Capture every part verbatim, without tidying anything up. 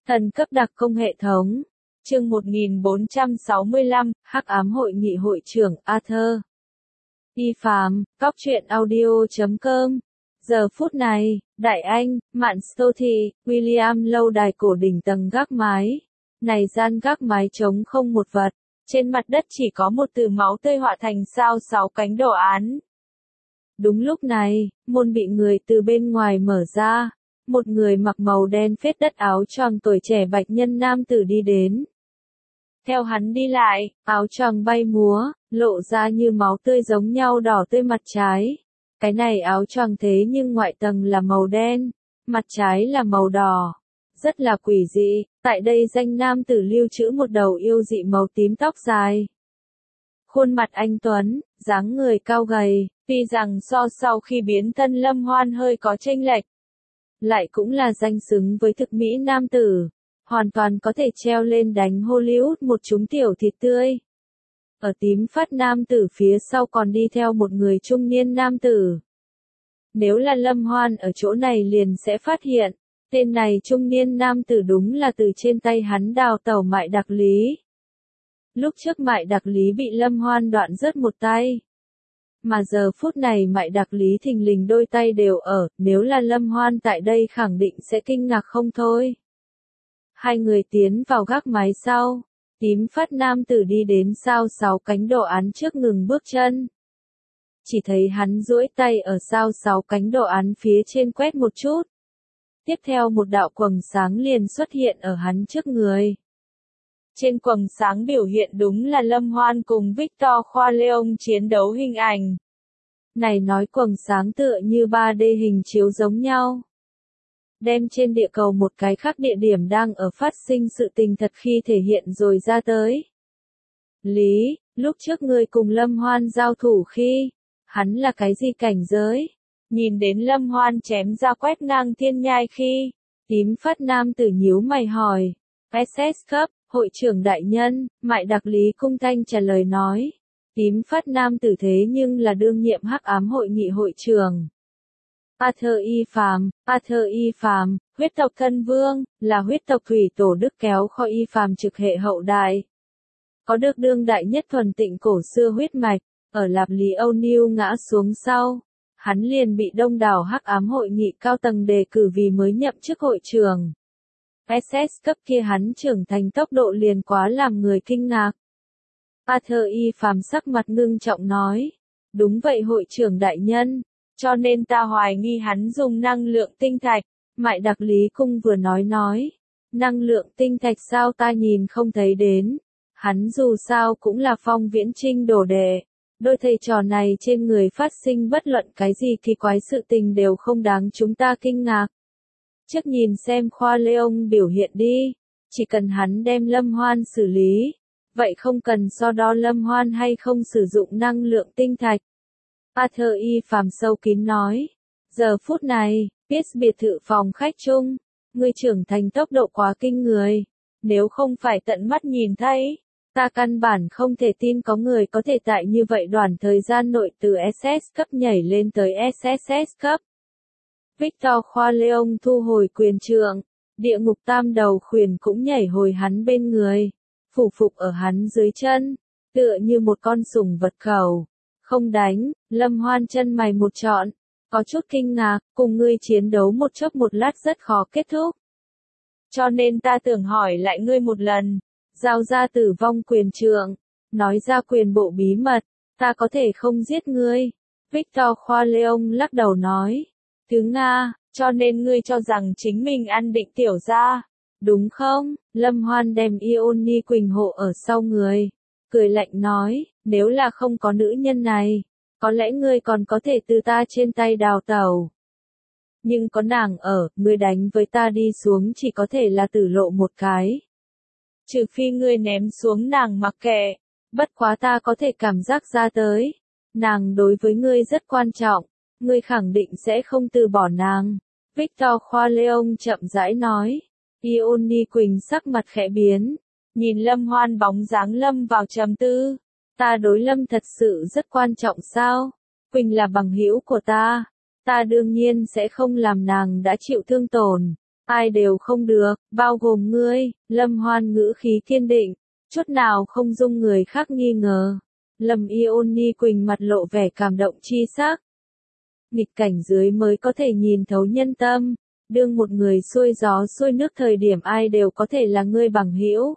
Thần cấp đặc công hệ thống. Chương một nghìn bốn trăm sáu mươi lăm, Hắc ám hội nghị hội trưởng Arthur. Y Phạm, Cóc truyện audio chấm com. Giờ phút này, Đại Anh, Mạn Stothy, William lâu đài cổ đỉnh tầng gác mái. Này gian gác mái trống không một vật, trên mặt đất chỉ có một từ máu tươi họa thành sao sáu cánh đồ án. Đúng lúc này, môn bị người từ bên ngoài mở ra. Một người mặc màu đen phết đất áo choàng tuổi trẻ bạch nhân nam tử đi đến. Theo hắn đi lại, áo choàng bay múa, lộ ra như máu tươi giống nhau đỏ tươi mặt trái. Cái này áo choàng thế nhưng ngoại tầng là màu đen, mặt trái là màu đỏ. Rất là quỷ dị, tại đây danh nam tử lưu trữ một đầu yêu dị màu tím tóc dài. Khuôn mặt anh tuấn, dáng người cao gầy, tuy rằng so sau khi biến thân Lâm Hoan hơi có chênh lệch, lại cũng là danh xứng với thực mỹ nam tử, hoàn toàn có thể treo lên đánh Hollywood một chúng tiểu thịt tươi. Ở tím phát nam tử phía sau còn đi theo một người trung niên nam tử. Nếu là Lâm Hoan ở chỗ này liền sẽ phát hiện, tên này trung niên nam tử đúng là từ trên tay hắn đào tẩu Mại Đặc Lý. Lúc trước Mại Đặc Lý bị Lâm Hoan đoạn rớt một tay. Mà giờ phút này Mại Đặc Lý thình lình đôi tay đều ở, nếu là Lâm Hoan tại đây khẳng định sẽ kinh ngạc không thôi. Hai người tiến vào gác mái sau, tím phát nam tử đi đến sao sáu cánh đồ án trước ngừng bước chân. Chỉ thấy hắn duỗi tay ở sao sáu cánh đồ án phía trên quét một chút. Tiếp theo một đạo quầng sáng liền xuất hiện ở hắn trước người. Trên quầng sáng biểu hiện đúng là Lâm Hoan cùng Victor Corleone chiến đấu hình ảnh. Này nói quầng sáng tựa như ba D hình chiếu giống nhau. Đem trên địa cầu một cái khác địa điểm đang ở phát sinh sự tình thật khi thể hiện rồi ra tới. Lý, lúc trước ngươi cùng Lâm Hoan giao thủ khi, hắn là cái gì cảnh giới? Nhìn đến Lâm Hoan chém ra quét ngang thiên nhai khi, tím phát nam tử nhíu mày hỏi. ét ét cấp, hội trưởng đại nhân, Mại Đặc Lý cung thanh trả lời nói. Tím phát nam tử thế nhưng là đương nhiệm hắc ám hội nghị hội trưởng. Arthur Y Phạm, Arthur Y Phạm, huyết tộc thân vương, là huyết tộc thủy tổ đức kéo kho Y Phạm trực hệ hậu đại. Có được đương đại nhất thuần tịnh cổ xưa huyết mạch, ở Lạp Lý Âu Niu ngã xuống sau. Hắn liền bị đông đảo hắc ám hội nghị cao tầng đề cử vì mới nhậm chức hội trưởng. ét ét cấp kia hắn trưởng thành tốc độ liền quá làm người kinh ngạc. Arthur Y Phạm sắc mặt ngưng trọng nói. Đúng vậy hội trưởng đại nhân, cho nên ta hoài nghi hắn dùng năng lượng tinh thạch. Mại Đặc Lý cung vừa nói nói. Năng lượng tinh thạch sao ta nhìn không thấy đến. Hắn dù sao cũng là Phong Viễn Trinh đồ đệ. Đôi thầy trò này trên người phát sinh bất luận cái gì kỳ quái sự tình đều không đáng chúng ta kinh ngạc. Trước nhìn xem Khoa Leông biểu hiện đi, chỉ cần hắn đem Lâm Hoan xử lý, vậy không cần so đo Lâm Hoan hay không sử dụng năng lượng tinh thạch. Arthur Y Phạm sâu kín nói, giờ phút này, biết biệt thự phòng khách chung, người trưởng thành tốc độ quá kinh người, nếu không phải tận mắt nhìn thấy. Ta căn bản không thể tin có người có thể tại như vậy đoạn thời gian nội từ ét ét cấp nhảy lên tới ét ét ét cấp. Victor Corleone thu hồi quyền trượng, địa ngục tam đầu khuyển cũng nhảy hồi hắn bên người, phủ phục ở hắn dưới chân, tựa như một con sủng vật khẩu. Không đánh, Lâm Hoan chân mày một trọn, có chút kinh ngạc, cùng ngươi chiến đấu một chốc một lát rất khó kết thúc. Cho nên ta tưởng hỏi lại ngươi một lần. Giao ra tử vong quyền trượng, nói ra quyền bộ bí mật, ta có thể không giết ngươi. Victor Corleone lắc đầu nói, thứ Nga, cho nên ngươi cho rằng chính mình ăn định tiểu gia, đúng không? Lâm Hoan đem Ioni Quỳnh hộ ở sau người, cười lạnh nói, nếu là không có nữ nhân này, có lẽ ngươi còn có thể từ ta trên tay đào tẩu. Nhưng có nàng ở, ngươi đánh với ta đi xuống chỉ có thể là tử lộ một cái. Trừ phi ngươi ném xuống nàng mặc kệ, bất quá ta có thể cảm giác ra tới. Nàng đối với ngươi rất quan trọng, ngươi khẳng định sẽ không từ bỏ nàng. Victor Corleone chậm rãi nói. Ioni Quỳnh sắc mặt khẽ biến, nhìn Lâm Hoan bóng dáng lâm vào trầm tư. Ta đối Lâm thật sự rất quan trọng sao? Quỳnh là bằng hữu của ta, ta đương nhiên sẽ không làm nàng đã chịu thương tổn. Ai đều không được, bao gồm ngươi, Lâm Hoan ngữ khí kiên định, chút nào không dung người khác nghi ngờ. Lâm Ioni Quỳnh mặt lộ vẻ cảm động chi sắc. Nghịch cảnh dưới mới có thể nhìn thấu nhân tâm, đương một người xuôi gió xuôi nước thời điểm ai đều có thể là ngươi bằng hữu.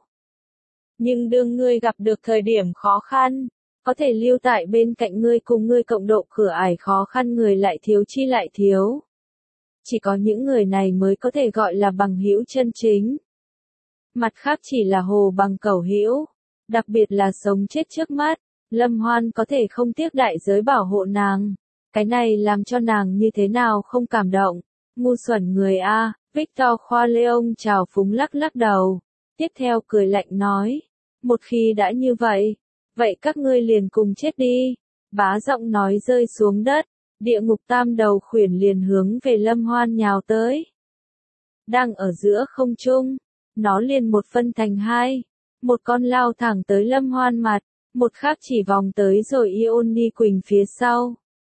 Nhưng đương ngươi gặp được thời điểm khó khăn, có thể lưu tại bên cạnh ngươi cùng ngươi cộng độ cửa ải khó khăn người lại thiếu chi lại thiếu. Chỉ có những người này mới có thể gọi là bằng hữu chân chính. Mặt khác chỉ là hồ bằng cẩu hữu, đặc biệt là sống chết trước mắt, Lâm Hoan có thể không tiếc đại giới bảo hộ nàng. Cái này làm cho nàng như thế nào không cảm động. Ngu xuẩn người A, Victor Khoa Leon chào phúng lắc lắc đầu. Tiếp theo cười lạnh nói. Một khi đã như vậy, vậy các ngươi liền cùng chết đi. Bá giọng nói rơi xuống đất, địa ngục tam đầu khuyển liền hướng về Lâm Hoan nhào tới. Đang ở giữa không trung, nó liền một phân thành hai. Một con lao thẳng tới Lâm Hoan mặt, một khác chỉ vòng tới rồi Ioni Quỳnh phía sau.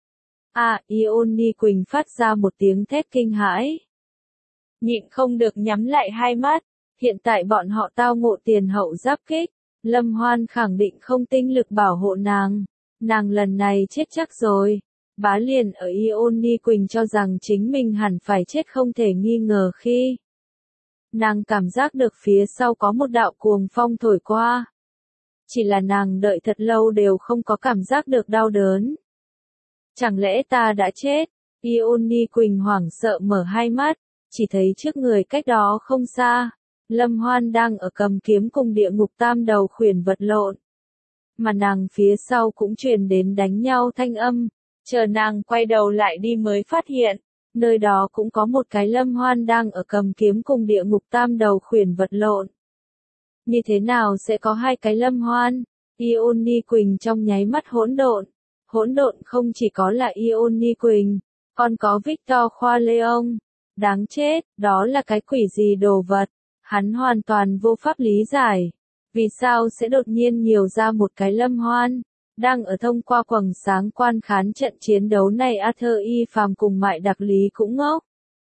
À, Ioni Quỳnh phát ra một tiếng thét kinh hãi. Nhịn không được nhắm lại hai mắt, hiện tại bọn họ tao ngộ tiền hậu giáp kích, Lâm Hoan khẳng định không tinh lực bảo hộ nàng, nàng lần này chết chắc rồi. Bá liền ở Ioni Quỳnh cho rằng chính mình hẳn phải chết không thể nghi ngờ khi nàng cảm giác được phía sau có một đạo cuồng phong thổi qua. Chỉ là nàng đợi thật lâu đều không có cảm giác được đau đớn. Chẳng lẽ ta đã chết? Ioni Quỳnh hoảng sợ mở hai mắt, chỉ thấy trước người cách đó không xa, Lâm Hoan đang ở cầm kiếm cùng địa ngục tam đầu khuyển vật lộn. Mà nàng phía sau cũng truyền đến đánh nhau thanh âm, chờ nàng quay đầu lại đi mới phát hiện, nơi đó cũng có một cái Lâm Hoan đang ở cầm kiếm cùng địa ngục tam đầu khuyển vật lộn. Như thế nào sẽ có hai cái Lâm Hoan? Ioni Quỳnh trong nháy mắt hỗn độn. Hỗn độn không chỉ có là Ioni Quỳnh, còn có Victor Khoa Leon. Đáng chết, đó là cái quỷ gì đồ vật? Hắn hoàn toàn vô pháp lý giải. Vì sao sẽ đột nhiên nhiều ra một cái Lâm Hoan? Đang ở thông qua quầng sáng quan khán trận chiến đấu này Arthur Y Phàm cùng Mại Đặc Lý cũng ngốc.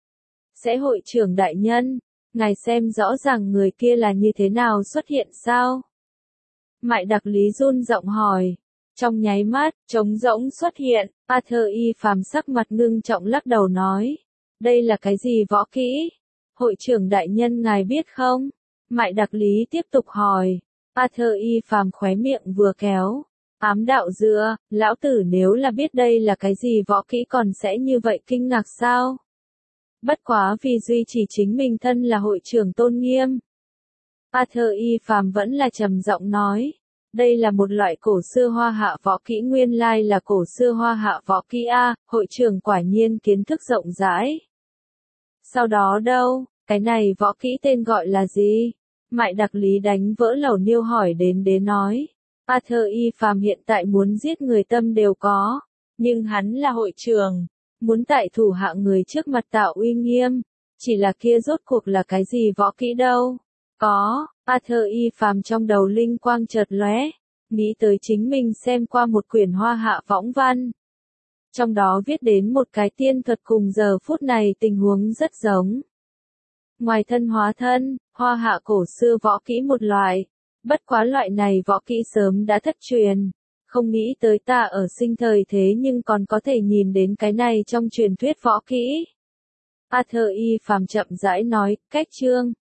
Sẽ hội trưởng đại nhân, ngài xem rõ ràng người kia là như thế nào xuất hiện sao? Mại Đặc Lý run giọng hỏi. Trong nháy mắt, trống rỗng xuất hiện, Arthur Y Phàm sắc mặt ngưng trọng lắc đầu nói. Đây là cái gì võ kỹ? Hội trưởng đại nhân ngài biết không? Mại Đặc Lý tiếp tục hỏi. Arthur Y Phàm khóe miệng vừa kéo. Ám đạo dựa, lão tử nếu là biết đây là cái gì võ kỹ còn sẽ như vậy kinh ngạc sao? Bất quá vì duy trì chính mình thân là hội trưởng tôn nghiêm. Arthur Y Phàm vẫn là trầm giọng nói. Đây là một loại cổ xưa hoa hạ võ kỹ nguyên lai là cổ xưa hoa hạ võ kỹ A, hội trưởng quả nhiên kiến thức rộng rãi. Sau đó đâu, cái này võ kỹ tên gọi là gì? Mại Đặc Lý đánh vỡ lẩu niêu hỏi đến đế nói. Arthur Y Phàm hiện tại muốn giết người tâm đều có, nhưng hắn là hội trưởng, muốn tại thủ hạ người trước mặt tạo uy nghiêm, chỉ là kia rốt cuộc là cái gì võ kỹ đâu? Có, Arthur Y Phàm trong đầu linh quang chợt lóe, nghĩ tới chính mình xem qua một quyển hoa hạ võng văn. Trong đó viết đến một cái tiên thuật cùng giờ phút này tình huống rất giống. Ngoài thân hóa thân, hoa hạ cổ xưa võ kỹ một loại, bất quá loại này võ kỹ sớm đã thất truyền, không nghĩ tới ta ở sinh thời thế nhưng còn có thể nhìn đến cái này trong truyền thuyết võ kỹ. Arthur Y Phàm chậm rãi nói, cách chương.